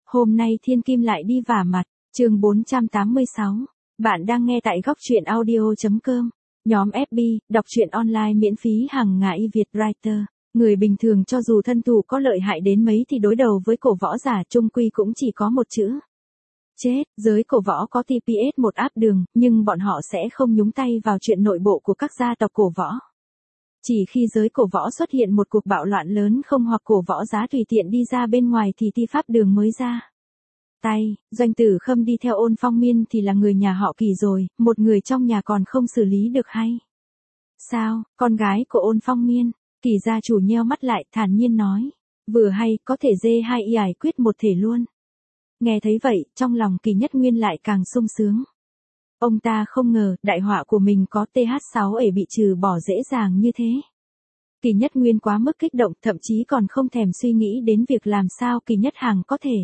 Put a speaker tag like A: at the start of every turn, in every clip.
A: Hôm nay Thiên Kim lại đi vả mặt, chương 486. Bạn đang nghe tại góc truyện audio.com. Nhóm FB, đọc truyện online miễn phí hàng ngày Việt Writer. Người bình thường cho dù thân thủ có lợi hại đến mấy thì đối đầu với cổ võ giả chung quy cũng chỉ có một chữ. Chết, giới cổ võ có TPS một áp đường, nhưng bọn họ sẽ không nhúng tay vào chuyện nội bộ của các gia tộc cổ võ. Chỉ khi giới cổ võ xuất hiện một cuộc bạo loạn lớn không hoặc cổ võ giá tùy tiện đi ra bên ngoài thì thi pháp đường mới ra tay. Doanh Tử Khâm đi theo Ôn Phong Miên thì là người nhà họ Kỳ rồi, một người trong nhà còn không xử lý được hay sao? Con gái của Ôn Phong Miên. Kỳ gia chủ nheo mắt lại thản nhiên nói. Vừa hay, có thể dê hai y ải quyết một thể luôn. Nghe thấy vậy, trong lòng Kỳ Nhất Nguyên lại càng sung sướng. Ông ta không ngờ, đại họa của mình có TH6 bị trừ bỏ dễ dàng như thế. Kỳ Nhất Nguyên quá mức kích động, thậm chí còn không thèm suy nghĩ đến việc làm sao Kỳ Nhất Hàng có thể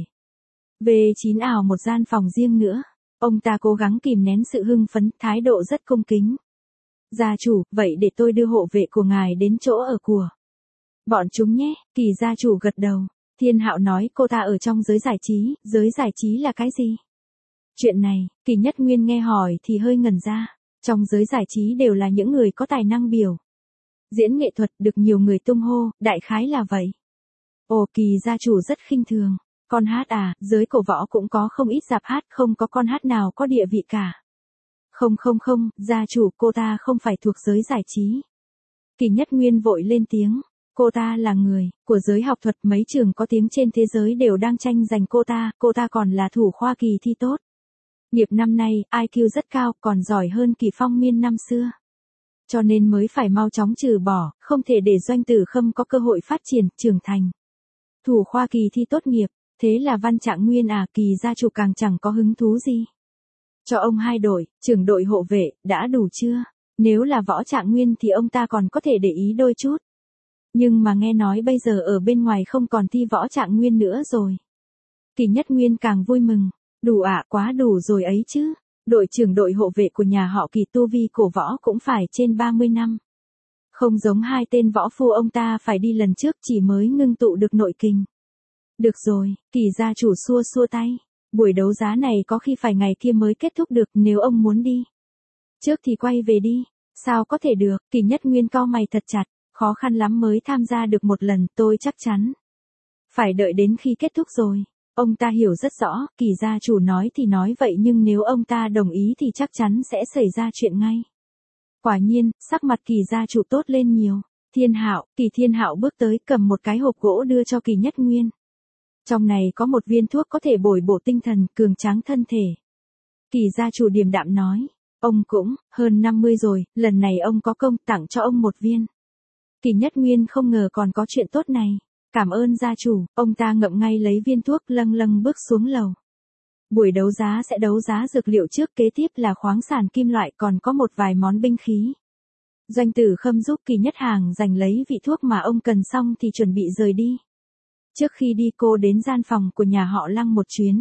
A: V9 ảo một gian phòng riêng nữa. Ông ta cố gắng kìm nén sự hưng phấn, thái độ rất cung kính. Gia chủ, vậy để tôi đưa hộ vệ của ngài đến chỗ ở của bọn chúng nhé. Kỳ gia chủ gật đầu. Thiên Hạo nói cô ta ở trong giới giải trí là cái gì? Chuyện này, Kỳ Nhất Nguyên nghe hỏi thì hơi ngẩn ra. Trong giới giải trí đều là những người có tài năng biểu diễn nghệ thuật được nhiều người tung hô, đại khái là vậy. Ồ, Kỳ gia chủ rất khinh thường. Con hát à, giới cổ võ cũng có không ít rạp hát, không có con hát nào có địa vị cả. Không, gia chủ, cô ta không phải thuộc giới giải trí. Kỳ Nhất Nguyên vội lên tiếng. Cô ta là người của giới học thuật, mấy trường có tiếng trên thế giới đều đang tranh giành cô ta còn là thủ khoa kỳ thi tốt. Nghiệp năm nay, IQ rất cao, còn giỏi hơn Kỳ Phong Miên năm xưa. Cho nên mới phải mau chóng trừ bỏ, không thể để Doanh Tử Khâm có cơ hội phát triển, trưởng thành. Thủ khoa kỳ thi tốt nghiệp, thế là Văn Trạng Nguyên à? Kỳ gia chủ càng chẳng có hứng thú gì. Cho ông 2 đội, trưởng đội hộ vệ, đã đủ chưa? Nếu là Võ Trạng Nguyên thì ông ta còn có thể để ý đôi chút. Nhưng mà nghe nói bây giờ ở bên ngoài không còn thi Võ Trạng Nguyên nữa rồi. Kỳ Nhất Nguyên càng vui mừng. Đủ ạ, quá đủ rồi ấy chứ. Đội trưởng đội hộ vệ của nhà họ Kỳ tu vi cổ võ cũng phải trên 30 năm. Không giống hai tên võ phu ông ta phải đi lần trước chỉ mới ngưng tụ được nội kình. Được rồi, Kỳ gia chủ xua tay. Buổi đấu giá này có khi phải ngày kia mới kết thúc được, nếu ông muốn đi trước thì quay về đi. Sao có thể được? Kỳ Nhất Nguyên cau mày thật chặt. Khó khăn lắm mới tham gia được một lần, tôi chắc chắn phải đợi đến khi kết thúc rồi. Ông ta hiểu rất rõ, Kỳ gia chủ nói thì nói vậy nhưng nếu ông ta đồng ý thì chắc chắn sẽ xảy ra chuyện ngay. Quả nhiên, sắc mặt Kỳ gia chủ tốt lên nhiều. Kỳ Thiên Hạo bước tới cầm một cái hộp gỗ đưa cho Kỳ Nhất Nguyên. Trong này có một viên thuốc có thể bồi bổ tinh thần, cường tráng thân thể. Kỳ gia chủ điềm đạm nói, ông cũng hơn 50 rồi, lần này ông có công tặng cho ông một viên. Kỳ Nhất Nguyên không ngờ còn có chuyện tốt này. Cảm ơn gia chủ, ông ta ngậm ngay lấy viên thuốc lâng bước xuống lầu. Buổi đấu giá sẽ đấu giá dược liệu trước, kế tiếp là khoáng sản kim loại, còn có một vài món binh khí. Doanh Tử Khâm giúp Kỳ Nhất Hàng giành lấy vị thuốc mà ông cần xong thì chuẩn bị rời đi. Trước khi đi cô đến gian phòng của nhà họ Lăng một chuyến.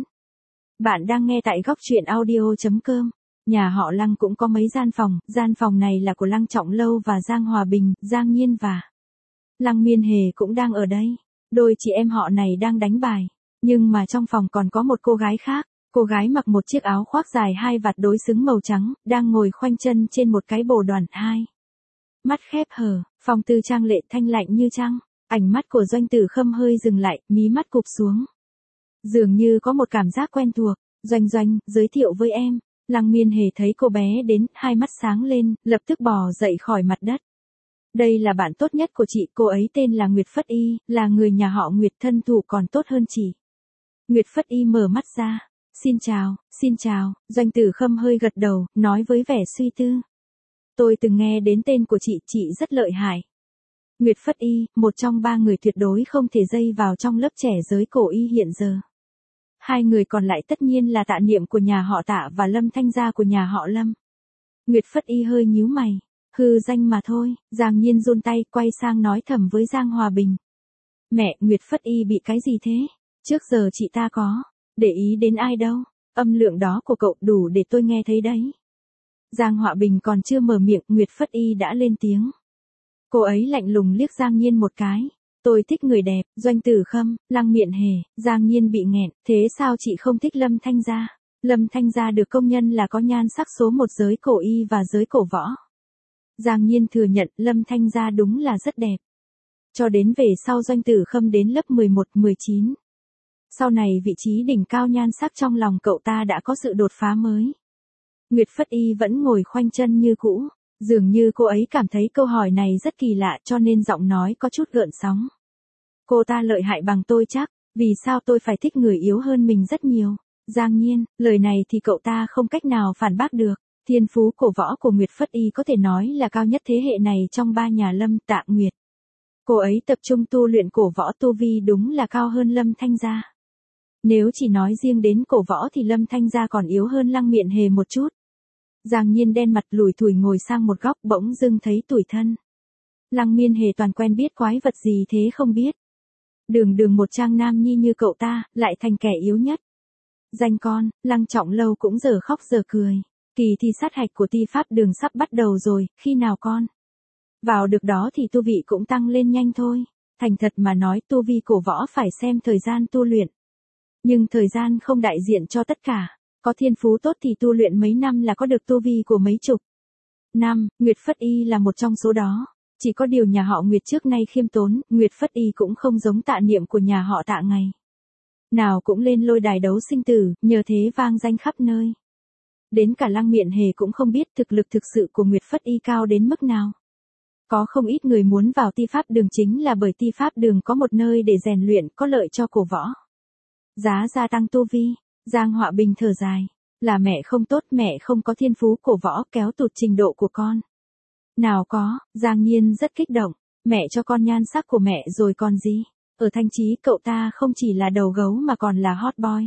A: Bạn đang nghe tại góc truyện audio.com. Nhà họ Lăng cũng có mấy gian phòng này là của Lăng Trọng Lâu và Giang Hòa Bình, Giang Nhiên và Lăng Miên Hề cũng đang ở đây. Đôi chị em họ này đang đánh bài. Nhưng mà trong phòng còn có một cô gái khác. Cô gái mặc một chiếc áo khoác dài 2 vạt đối xứng màu trắng, đang ngồi khoanh chân trên một cái bồ đoàn. Mắt khép hờ, phong tư trang lệ thanh lạnh như trăng. Ánh mắt của Doanh Tử Khâm hơi dừng lại, mí mắt cụp xuống. Dường như có một cảm giác quen thuộc. Doanh, giới thiệu với em. Lăng Miên Hề thấy cô bé đến, hai mắt sáng lên, lập tức bò dậy khỏi mặt đất. Đây là bạn tốt nhất của chị, cô ấy tên là Nguyệt Phất Y, là người nhà họ Nguyệt, thân thủ còn tốt hơn chị. Nguyệt Phất Y mở mắt ra. Xin chào, Doanh Tử Khâm hơi gật đầu, nói với vẻ suy tư. Tôi từng nghe đến tên của chị rất lợi hại. Nguyệt Phất Y, một trong 3 người tuyệt đối không thể dây vào trong lớp trẻ giới cổ y hiện giờ. 2 người còn lại tất nhiên là Tạ Niệm của nhà họ Tạ và Lâm Thanh Gia của nhà họ Lâm. Nguyệt Phất Y hơi nhíu mày. Hư danh mà thôi. Giang Nhiên run tay quay sang nói thầm với Giang Hòa Bình. Mẹ, Nguyệt Phất Y bị cái gì thế? Trước giờ chị ta có để ý đến ai đâu. Âm lượng đó của cậu đủ để tôi nghe thấy đấy. Giang Hòa Bình còn chưa mở miệng, Nguyệt Phất Y đã lên tiếng. Cô ấy lạnh lùng liếc Giang Nhiên một cái. Tôi thích người đẹp, Doanh Tử Khâm, Lăng Miện Hề, Giang Nhiên bị nghẹn, thế sao chị không thích Lâm Thanh Gia? Lâm Thanh Gia được công nhận là có nhan sắc số một giới cổ y và giới cổ võ. Giang Nhiên thừa nhận Lâm Thanh Gia đúng là rất đẹp. Cho đến về sau Doanh Tử Khâm đến lớp 11, 19. Sau này vị trí đỉnh cao nhan sắc trong lòng cậu ta đã có sự đột phá mới. Nguyệt Phất Y vẫn ngồi khoanh chân như cũ. Dường như cô ấy cảm thấy câu hỏi này rất kỳ lạ cho nên giọng nói có chút gợn sóng. Cô ta lợi hại bằng tôi chắc, vì sao tôi phải thích người yếu hơn mình rất nhiều? Giang Nhiên, lời này thì cậu ta không cách nào phản bác được. Thiên phú cổ võ của Nguyệt Phất Y có thể nói là cao nhất thế hệ này trong ba nhà Lâm Tạ Nguyệt. Cô ấy tập trung tu luyện cổ võ tu vi đúng là cao hơn Lâm Thanh Gia. Nếu chỉ nói riêng đến cổ võ thì Lâm Thanh Gia còn yếu hơn Lăng Miện Hề một chút. Giang Nhiên đen mặt lủi thủi ngồi sang một góc bỗng dưng thấy tủi thân. Lăng Miên Hề toàn quen biết quái vật gì thế không biết. Đường một trang nam nhi như cậu ta, lại thành kẻ yếu nhất. Danh con, Lăng Trọng Lâu cũng giờ khóc giờ cười. Kỳ thi sát hạch của ti pháp đường sắp bắt đầu rồi, khi nào con? Vào được đó thì tu vị cũng tăng lên nhanh thôi. Thành thật mà nói tu vi cổ võ phải xem thời gian tu luyện. Nhưng thời gian không đại diện cho tất cả. Có thiên phú tốt thì tu luyện mấy năm là có được tu vi của mấy chục năm, Nguyệt Phất Y là một trong số đó. Chỉ có điều nhà họ Nguyệt trước nay khiêm tốn, Nguyệt Phất Y cũng không giống Tạ Niệm của nhà họ Tạ ngày. Nào cũng lên lôi đài đấu sinh tử, nhờ thế vang danh khắp nơi. Đến cả Lăng Miện Hề cũng không biết thực lực thực sự của Nguyệt Phất Y cao đến mức nào. Có không ít người muốn vào ti pháp đường chính là bởi ti pháp đường có một nơi để rèn luyện có lợi cho cổ võ. Giá gia tăng tu vi. Giang Họa Bình thở dài. Là mẹ không tốt, mẹ không có thiên phú cổ võ kéo tụt trình độ của con. Nào có, Giang Nhiên rất kích động. Mẹ cho con nhan sắc của mẹ rồi còn gì. Ở Thanh Chí cậu ta không chỉ là đầu gấu mà còn là hot boy.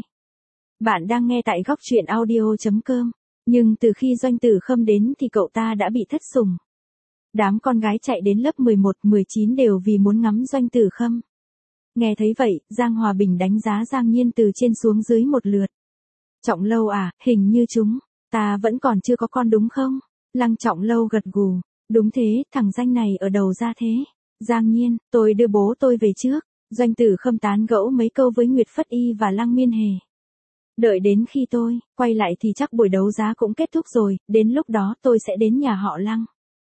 A: Bạn đang nghe tại góc truyện audio.com. Nhưng từ khi Doanh Tử Khâm đến thì cậu ta đã bị thất sủng. Đám con gái chạy đến lớp 11, 19 đều vì muốn ngắm Doanh Tử Khâm. Nghe thấy vậy, Giang Hòa Bình đánh giá Giang Nhiên từ trên xuống dưới một lượt. Trọng Lâu à, hình như ta vẫn còn chưa có con đúng không? Lăng Trọng Lâu gật gù. Đúng thế, thằng danh này ở đầu ra thế. Giang Nhiên, tôi đưa bố tôi về trước. Doanh Tử Khâm tán gẫu mấy câu với Nguyệt Phất Y và Lăng Miên Hề. Đợi đến khi tôi quay lại thì chắc buổi đấu giá cũng kết thúc rồi, đến lúc đó tôi sẽ đến nhà họ Lăng.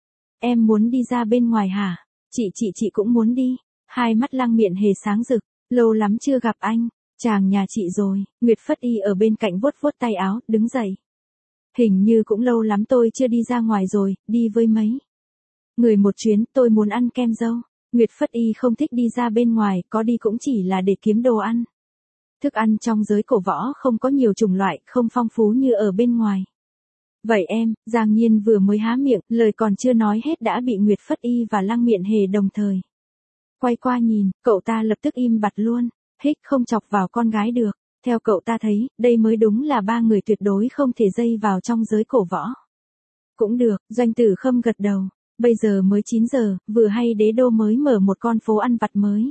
A: Em muốn đi ra bên ngoài hả? Chị cũng muốn đi. Hai mắt Lăng Miện Hề sáng rực, lâu lắm chưa gặp anh, chàng nhà chị rồi. Nguyệt Phất Y ở bên cạnh vuốt vuốt tay áo, đứng dậy. Hình như cũng lâu lắm tôi chưa đi ra ngoài rồi, đi với mấy người một chuyến, tôi muốn ăn kem dâu. Nguyệt Phất Y không thích đi ra bên ngoài, có đi cũng chỉ là để kiếm đồ ăn. Thức ăn trong giới cổ võ không có nhiều chủng loại, không phong phú như ở bên ngoài. Vậy em, Giang Nhiên vừa mới há miệng, lời còn chưa nói hết đã bị Nguyệt Phất Y và Lăng Miện Hề đồng thời quay qua nhìn, cậu ta lập tức im bặt luôn, hích không chọc vào con gái được. Theo cậu ta thấy, đây mới đúng là ba người tuyệt đối không thể dây vào trong giới cổ võ. Cũng được, Doanh Tử Khâm gật đầu. Bây giờ mới 9 giờ, vừa hay Đế Đô mới mở một con phố ăn vặt mới.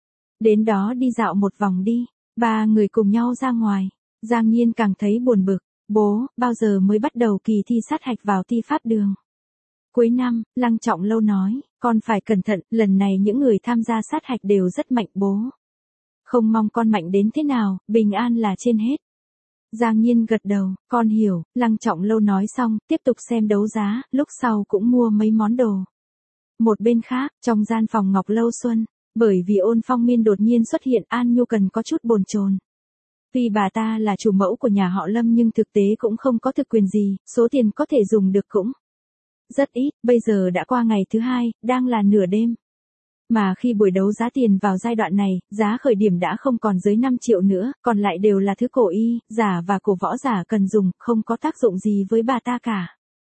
A: Đến đó đi dạo một vòng đi. Ba người cùng nhau ra ngoài. Giang Nhiên càng thấy buồn bực. Bố, bao giờ mới bắt đầu kỳ thi sát hạch vào thi pháp đường? Cuối năm, Lăng Trọng Lâu nói, con phải cẩn thận, lần này những người tham gia sát hạch đều rất mạnh bố. Không mong con mạnh đến thế nào, bình an là trên hết. Giang Nhiên gật đầu, con hiểu. Lăng Trọng Lâu nói xong, tiếp tục xem đấu giá, lúc sau cũng mua mấy món đồ. Một bên khác, trong gian phòng Ngọc Lâu Xuân, bởi vì Ôn Phong Miên đột nhiên xuất hiện, An Nhu Cần có chút bồn chồn. Vì bà ta là chủ mẫu của nhà họ Lâm nhưng thực tế cũng không có thực quyền gì, số tiền có thể dùng được cũng rất ít, bây giờ đã qua ngày thứ hai, đang là nửa đêm. Mà khi buổi đấu giá tiền vào giai đoạn này, giá khởi điểm đã không còn dưới 5 triệu nữa, còn lại đều là thứ cổ y, giả và cổ võ giả cần dùng, không có tác dụng gì với bà ta cả.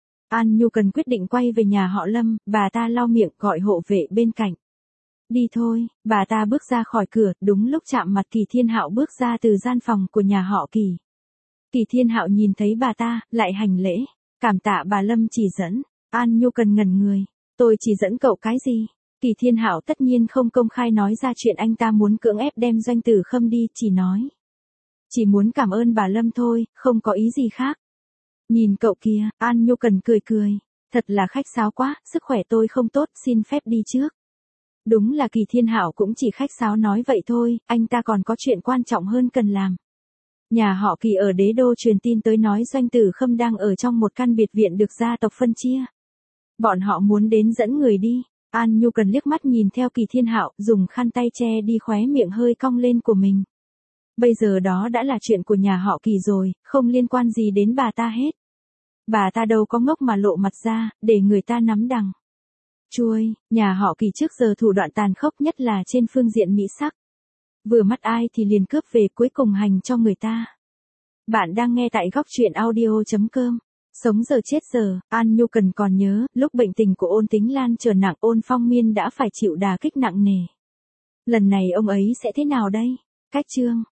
A: An Nhu Cần quyết định quay về nhà họ Lâm, bà ta lau miệng gọi hộ vệ bên cạnh. Đi thôi, bà ta bước ra khỏi cửa, đúng lúc chạm mặt Kỳ Thiên Hạo bước ra từ gian phòng của nhà họ Kỳ. Kỳ Thiên Hạo nhìn thấy bà ta, lại hành lễ, cảm tạ bà Lâm chỉ dẫn. An Nhu Cần ngẩn người, tôi chỉ dẫn cậu cái gì? Kỳ Thiên Hạo tất nhiên không công khai nói ra chuyện anh ta muốn cưỡng ép đem Doanh Tử Khâm đi, chỉ nói. Chỉ muốn cảm ơn bà Lâm thôi, không có ý gì khác. Nhìn cậu kia, An Nhu Cần cười cười. Thật là khách sáo quá, sức khỏe tôi không tốt, xin phép đi trước. Đúng là Kỳ Thiên Hạo cũng chỉ khách sáo nói vậy thôi, anh ta còn có chuyện quan trọng hơn cần làm. Nhà họ Kỳ ở đế đô truyền tin tới nói Doanh Tử Khâm đang ở trong một căn biệt viện được gia tộc phân chia. Bọn họ muốn đến dẫn người đi. An Nhu Cần liếc mắt nhìn theo Kỳ Thiên Hạo, dùng khăn tay che đi khóe miệng hơi cong lên của mình. Bây giờ đó đã là chuyện của nhà họ Kỳ rồi, không liên quan gì đến bà ta hết. Bà ta đâu có ngốc mà lộ mặt ra, để người ta nắm đằng chui. Nhà họ Kỳ trước giờ thủ đoạn tàn khốc nhất là trên phương diện mỹ sắc. Vừa mắt ai thì liền cướp về, cuối cùng hành cho người ta. Bạn đang nghe tại góc truyện audio.com. Sống giờ chết giờ, An Nhu Cần còn nhớ, lúc bệnh tình của Ôn Tính Lan trở nặng, Ôn Phong Miên đã phải chịu đả kích nặng nề. Lần này ông ấy sẽ thế nào đây? Cách chương